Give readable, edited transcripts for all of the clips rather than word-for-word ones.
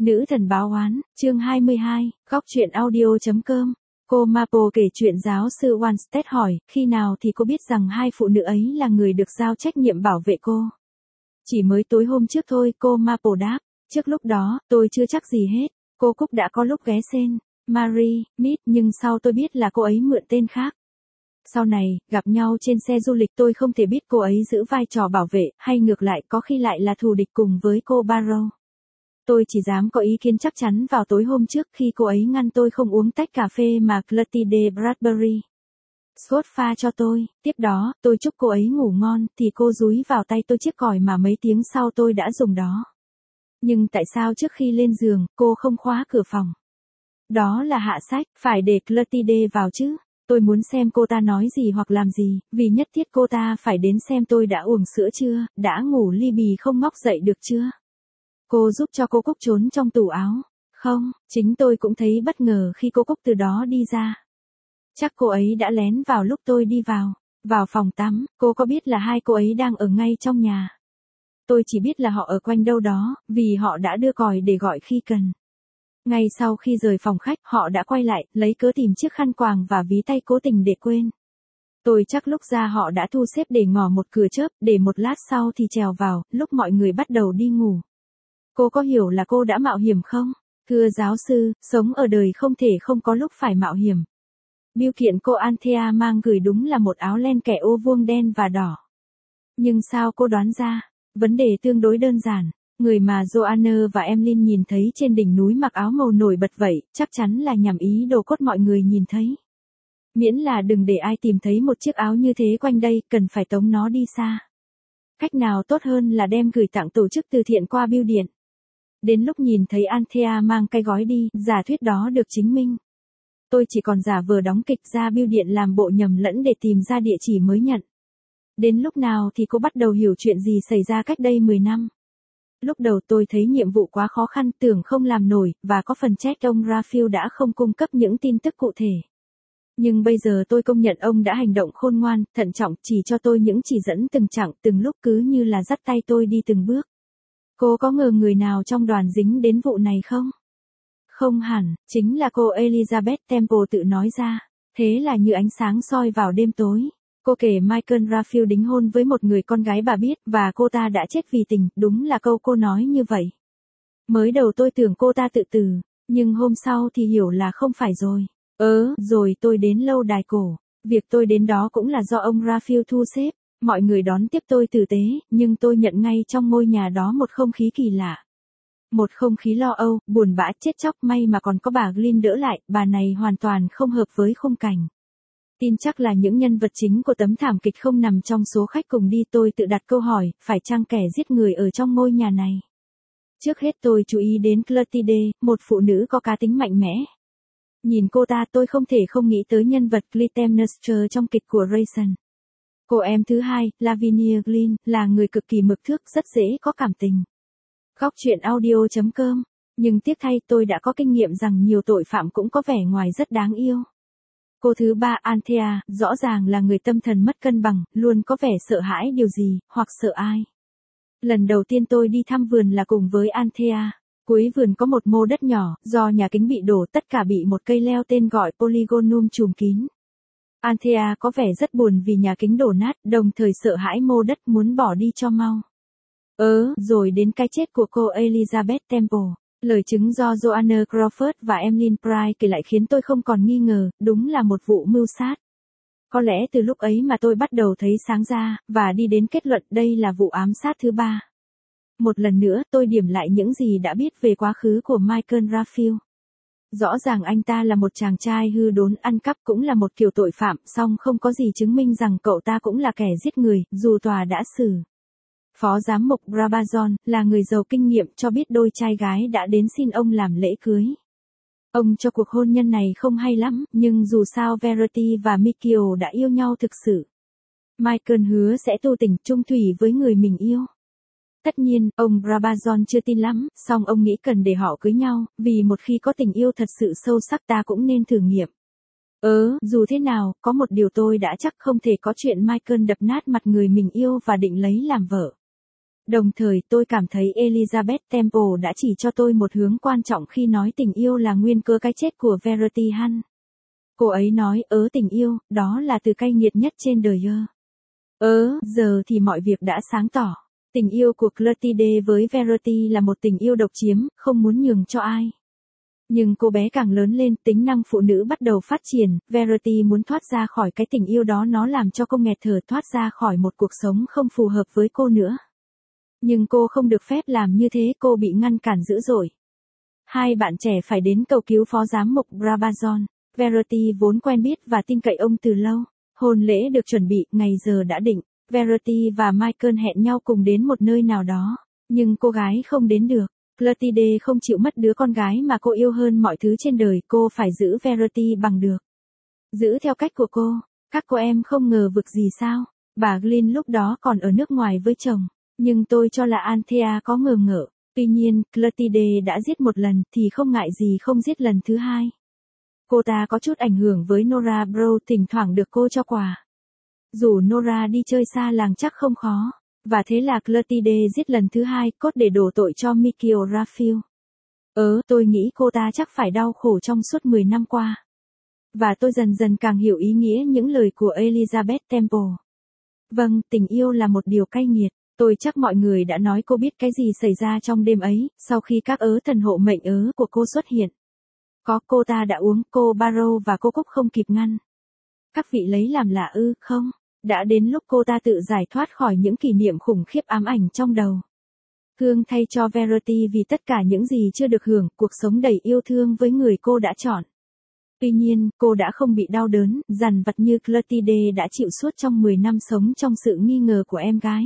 Nữ thần báo oán, chương 22, góc truyện audio.com. Cô Maple kể chuyện giáo sư Wanstead hỏi, khi nào thì cô biết rằng hai phụ nữ ấy là người được giao trách nhiệm bảo vệ cô? Chỉ mới tối hôm trước thôi, cô Maple đáp. Trước lúc đó, tôi chưa chắc gì hết. Cô Cúc đã có lúc ghé tên Mary, Mead, nhưng sau tôi biết là cô ấy mượn tên khác. Sau này, gặp nhau trên xe du lịch tôi không thể biết cô ấy giữ vai trò bảo vệ, hay ngược lại có khi lại là thù địch cùng với cô Barrow. Tôi chỉ dám có ý kiến chắc chắn vào tối hôm trước khi cô ấy ngăn tôi không uống tách cà phê mà Clotilde Bradbury Scott pha cho tôi. Tiếp đó, tôi chúc cô ấy ngủ ngon, thì cô dúi vào tay tôi chiếc còi mà mấy tiếng sau tôi đã dùng đó. Nhưng tại sao trước khi lên giường, cô không khóa cửa phòng? Đó là hạ sách, phải để Clotilde vào chứ. Tôi muốn xem cô ta nói gì hoặc làm gì, vì nhất thiết cô ta phải đến xem tôi đã uống sữa chưa, đã ngủ ly bì không ngóc dậy được chưa. Cô giúp cho cô Cúc trốn trong tủ áo. Không, chính tôi cũng thấy bất ngờ khi cô Cúc từ đó đi ra. Chắc cô ấy đã lén vào lúc tôi đi vào phòng tắm. Cô có biết là hai cô ấy đang ở ngay trong nhà? Tôi chỉ biết là họ ở quanh đâu đó, vì họ đã đưa còi để gọi khi cần. Ngay sau khi rời phòng khách, họ đã quay lại, lấy cớ tìm chiếc khăn quàng và ví tay cố tình để quên. Tôi chắc lúc ra họ đã thu xếp để ngỏ một cửa chớp, để một lát sau thì trèo vào, lúc mọi người bắt đầu đi ngủ. Cô có hiểu là cô đã mạo hiểm không? Thưa giáo sư, sống ở đời không thể không có lúc phải mạo hiểm. Bưu kiện cô Anthea mang gửi đúng là một áo len kẻ ô vuông đen và đỏ. Nhưng sao cô đoán ra? Vấn đề tương đối đơn giản. Người mà Joanna và Emlyn nhìn thấy trên đỉnh núi mặc áo màu nổi bật vậy, chắc chắn là nhằm ý đồ cốt mọi người nhìn thấy. Miễn là đừng để ai tìm thấy một chiếc áo như thế quanh đây, cần phải tống nó đi xa. Cách nào tốt hơn là đem gửi tặng tổ chức từ thiện qua bưu điện. Đến lúc nhìn thấy Anthea mang cái gói đi, giả thuyết đó được chứng minh. Tôi chỉ còn giả vờ đóng kịch ra bưu điện làm bộ nhầm lẫn để tìm ra địa chỉ mới nhận. Đến lúc nào thì cô bắt đầu hiểu chuyện gì xảy ra cách đây 10 năm. Lúc đầu tôi thấy nhiệm vụ quá khó khăn, tưởng không làm nổi, và có phần trách ông Raphael đã không cung cấp những tin tức cụ thể. Nhưng bây giờ tôi công nhận ông đã hành động khôn ngoan, thận trọng, chỉ cho tôi những chỉ dẫn từng chặng, từng lúc cứ như là dắt tay tôi đi từng bước. Cô có ngờ người nào trong đoàn dính đến vụ này không? Không hẳn, chính là cô Elizabeth Temple tự nói ra. Thế là như ánh sáng soi vào đêm tối. Cô kể Michael Raphael đính hôn với một người con gái bà biết, và cô ta đã chết vì tình, đúng là câu cô nói như vậy. Mới đầu tôi tưởng cô ta tự tử, nhưng hôm sau thì hiểu là không phải rồi. Rồi tôi đến lâu đài cổ. Việc tôi đến đó cũng là do ông Raphael thu xếp. Mọi người đón tiếp tôi tử tế, nhưng tôi nhận ngay trong ngôi nhà đó một không khí kỳ lạ. Một không khí lo âu, buồn bã, chết chóc, may mà còn có bà Glynn đỡ lại, bà này hoàn toàn không hợp với khung cảnh. Tin chắc là những nhân vật chính của tấm thảm kịch không nằm trong số khách cùng đi. Tôi tự đặt câu hỏi, phải chăng kẻ giết người ở trong ngôi nhà này? Trước hết tôi chú ý đến Clotilde, một phụ nữ có cá tính mạnh mẽ. Nhìn cô ta tôi không thể không nghĩ tới nhân vật Clytemnestra trong kịch của Rayson. Cô em thứ hai, Lavinia Glynn, là người cực kỳ mực thước, rất dễ có cảm tình. Góc truyện audio.com. Nhưng tiếc thay tôi đã có kinh nghiệm rằng nhiều tội phạm cũng có vẻ ngoài rất đáng yêu. Cô thứ ba Anthea, rõ ràng là người tâm thần mất cân bằng, luôn có vẻ sợ hãi điều gì, hoặc sợ ai. Lần đầu tiên tôi đi thăm vườn là cùng với Anthea. Cuối vườn có một mô đất nhỏ, do nhà kính bị đổ tất cả bị một cây leo tên gọi Polygonum trùm kín. Anthea có vẻ rất buồn vì nhà kính đổ nát, đồng thời sợ hãi mô đất muốn bỏ đi cho mau. Rồi đến cái chết của cô Elizabeth Temple. Lời chứng do Joanna Crawford và Emlyn Price kể lại khiến tôi không còn nghi ngờ, đúng là một vụ mưu sát. Có lẽ từ lúc ấy mà tôi bắt đầu thấy sáng ra, và đi đến kết luận đây là vụ ám sát thứ ba. Một lần nữa tôi điểm lại những gì đã biết về quá khứ của Michael Raphael. Rõ ràng anh ta là một chàng trai hư đốn, ăn cắp, cũng là một kiểu tội phạm, song không có gì chứng minh rằng cậu ta cũng là kẻ giết người, dù tòa đã xử. Phó giám mục Brabazon, là người giàu kinh nghiệm, cho biết đôi trai gái đã đến xin ông làm lễ cưới. Ông cho cuộc hôn nhân này không hay lắm, nhưng dù sao Verity và Michael đã yêu nhau thực sự. Michael hứa sẽ tu tình, chung thủy với người mình yêu. Tất nhiên, ông Brabazon chưa tin lắm, song ông nghĩ cần để họ cưới nhau, vì một khi có tình yêu thật sự sâu sắc ta cũng nên thử nghiệm. Dù thế nào, có một điều tôi đã chắc, không thể có chuyện Michael đập nát mặt người mình yêu và định lấy làm vợ. Đồng thời tôi cảm thấy Elizabeth Temple đã chỉ cho tôi một hướng quan trọng khi nói tình yêu là nguyên cớ cái chết của Verity Hall. Cô ấy nói, tình yêu, đó là từ cay nghiệt nhất trên đời ơ. Giờ thì mọi việc đã sáng tỏ. Tình yêu của Clotilde với Verity là một tình yêu độc chiếm, không muốn nhường cho ai. Nhưng cô bé càng lớn lên, tính năng phụ nữ bắt đầu phát triển, Verity muốn thoát ra khỏi cái tình yêu đó, nó làm cho cô nghẹt thở, thoát ra khỏi một cuộc sống không phù hợp với cô nữa. Nhưng cô không được phép làm như thế, cô bị ngăn cản dữ dội. Hai bạn trẻ phải đến cầu cứu phó giám mục Brabazon. Verity vốn quen biết và tin cậy ông từ lâu. Hôn lễ được chuẩn bị, ngày giờ đã định. Verity và Michael hẹn nhau cùng đến một nơi nào đó. Nhưng cô gái không đến được. Clotilde không chịu mất đứa con gái mà cô yêu hơn mọi thứ trên đời. Cô phải giữ Verity bằng được. Giữ theo cách của cô. Các cô em không ngờ vực gì sao? Bà Glynn lúc đó còn ở nước ngoài với chồng. Nhưng tôi cho là Anthea có ngờ ngợ. Tuy nhiên, Clotilde đã giết một lần thì không ngại gì không giết lần thứ hai. Cô ta có chút ảnh hưởng với Nora Bro, thỉnh thoảng được cô cho quà. Rủ Nora đi chơi xa làng chắc không khó. Và thế là Clotilde giết lần thứ hai, cốt để đổ tội cho Mikio Raphael. Tôi nghĩ cô ta chắc phải đau khổ trong suốt 10 năm qua. Và tôi dần dần càng hiểu ý nghĩa những lời của Elizabeth Temple. Vâng, tình yêu là một điều cay nghiệt. Tôi chắc mọi người đã nói cô biết cái gì xảy ra trong đêm ấy, sau khi các thần hộ mệnh của cô xuất hiện. Cô ta đã uống, cô Barrow và cô Cúc không kịp ngăn. Các vị lấy làm lạ không? Đã đến lúc cô ta tự giải thoát khỏi những kỷ niệm khủng khiếp ám ảnh trong đầu. Thương thay cho Verity vì tất cả những gì chưa được hưởng, cuộc sống đầy yêu thương với người cô đã chọn. Tuy nhiên, cô đã không bị đau đớn, dằn vặt như Clotilde đã chịu suốt trong 10 năm sống trong sự nghi ngờ của em gái.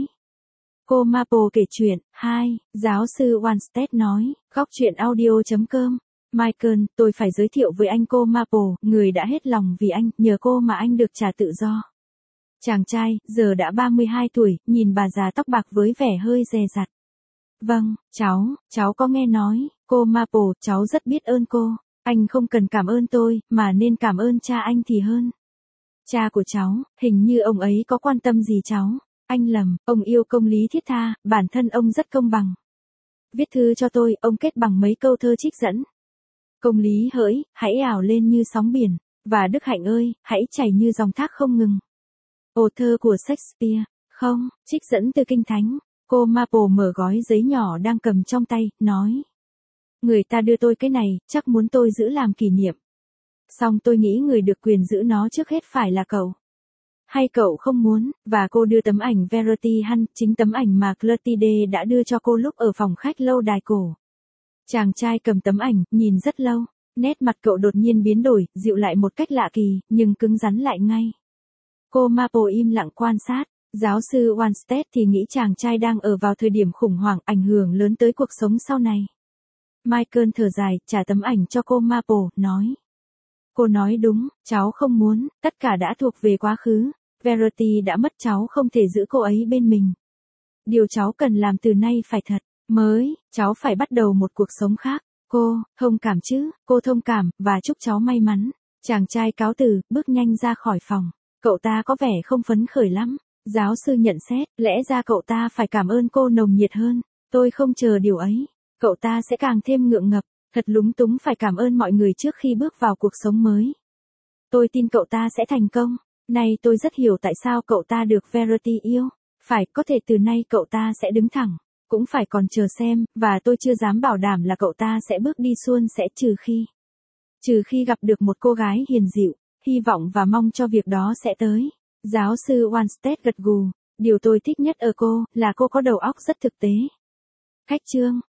Cô Maple kể chuyện. 2. Giáo sư Wanstead nói, góc chuyện audio.com. Michael, tôi phải giới thiệu với anh cô Maple, người đã hết lòng vì anh, nhờ cô mà anh được trả tự do. Chàng trai, giờ đã 32 tuổi, nhìn bà già tóc bạc với vẻ hơi dè dặt. Vâng, cháu có nghe nói, cô Maple, cháu rất biết ơn cô. Anh không cần cảm ơn tôi, mà nên cảm ơn cha anh thì hơn. Cha của cháu, hình như ông ấy có quan tâm gì cháu. Anh lầm, ông yêu công lý thiết tha, bản thân ông rất công bằng. Viết thư cho tôi, ông kết bằng mấy câu thơ trích dẫn. Công lý hỡi, hãy ảo lên như sóng biển, và đức hạnh ơi, hãy chảy như dòng thác không ngừng. Thơ của Shakespeare, không, trích dẫn từ Kinh Thánh. Cô Maple mở gói giấy nhỏ đang cầm trong tay, nói. Người ta đưa tôi cái này, chắc muốn tôi giữ làm kỷ niệm. Xong tôi nghĩ người được quyền giữ nó trước hết phải là cậu. Hay cậu không muốn, và cô đưa tấm ảnh Verity Hall, chính tấm ảnh mà Clotilde đã đưa cho cô lúc ở phòng khách lâu đài cổ. Chàng trai cầm tấm ảnh, nhìn rất lâu, nét mặt cậu đột nhiên biến đổi, dịu lại một cách lạ kỳ, nhưng cứng rắn lại ngay. Cô Maple im lặng quan sát, giáo sư Wanstead thì nghĩ chàng trai đang ở vào thời điểm khủng hoảng, ảnh hưởng lớn tới cuộc sống sau này. Michael thở dài, trả tấm ảnh cho cô Maple, nói. Cô nói đúng, cháu không muốn, tất cả đã thuộc về quá khứ. Verity đã mất, cháu không thể giữ cô ấy bên mình. Điều cháu cần làm từ nay phải thật, mới, cháu phải bắt đầu một cuộc sống khác. Cô, thông cảm chứ, cô thông cảm, và chúc cháu may mắn. Chàng trai cáo từ, bước nhanh ra khỏi phòng. Cậu ta có vẻ không phấn khởi lắm. Giáo sư nhận xét, lẽ ra cậu ta phải cảm ơn cô nồng nhiệt hơn. Tôi không chờ điều ấy. Cậu ta sẽ càng thêm ngượng ngập. Thật lúng túng phải cảm ơn mọi người trước khi bước vào cuộc sống mới. Tôi tin cậu ta sẽ thành công. Nay tôi rất hiểu tại sao cậu ta được Verity yêu. Phải, có thể từ nay cậu ta sẽ đứng thẳng. Cũng phải còn chờ xem, và tôi chưa dám bảo đảm là cậu ta sẽ bước đi suôn sẻ trừ khi gặp được một cô gái hiền dịu, hy vọng và mong cho việc đó sẽ tới. Giáo sư Wanstead gật gù. Điều tôi thích nhất ở cô, là cô có đầu óc rất thực tế. Cách chương